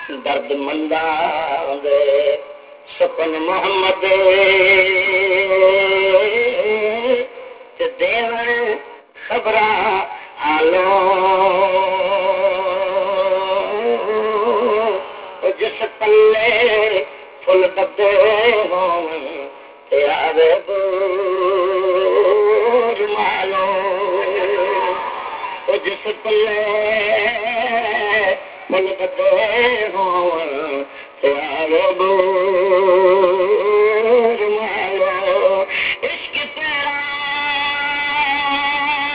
दर्द मंदा दे सपन मोहम्मद ते देवर खबरा हालो जिस पल्ले फुल दबे होवन ते आवे दूर मालो जिस पल्ले फुल दबे होवन ते आवे दूर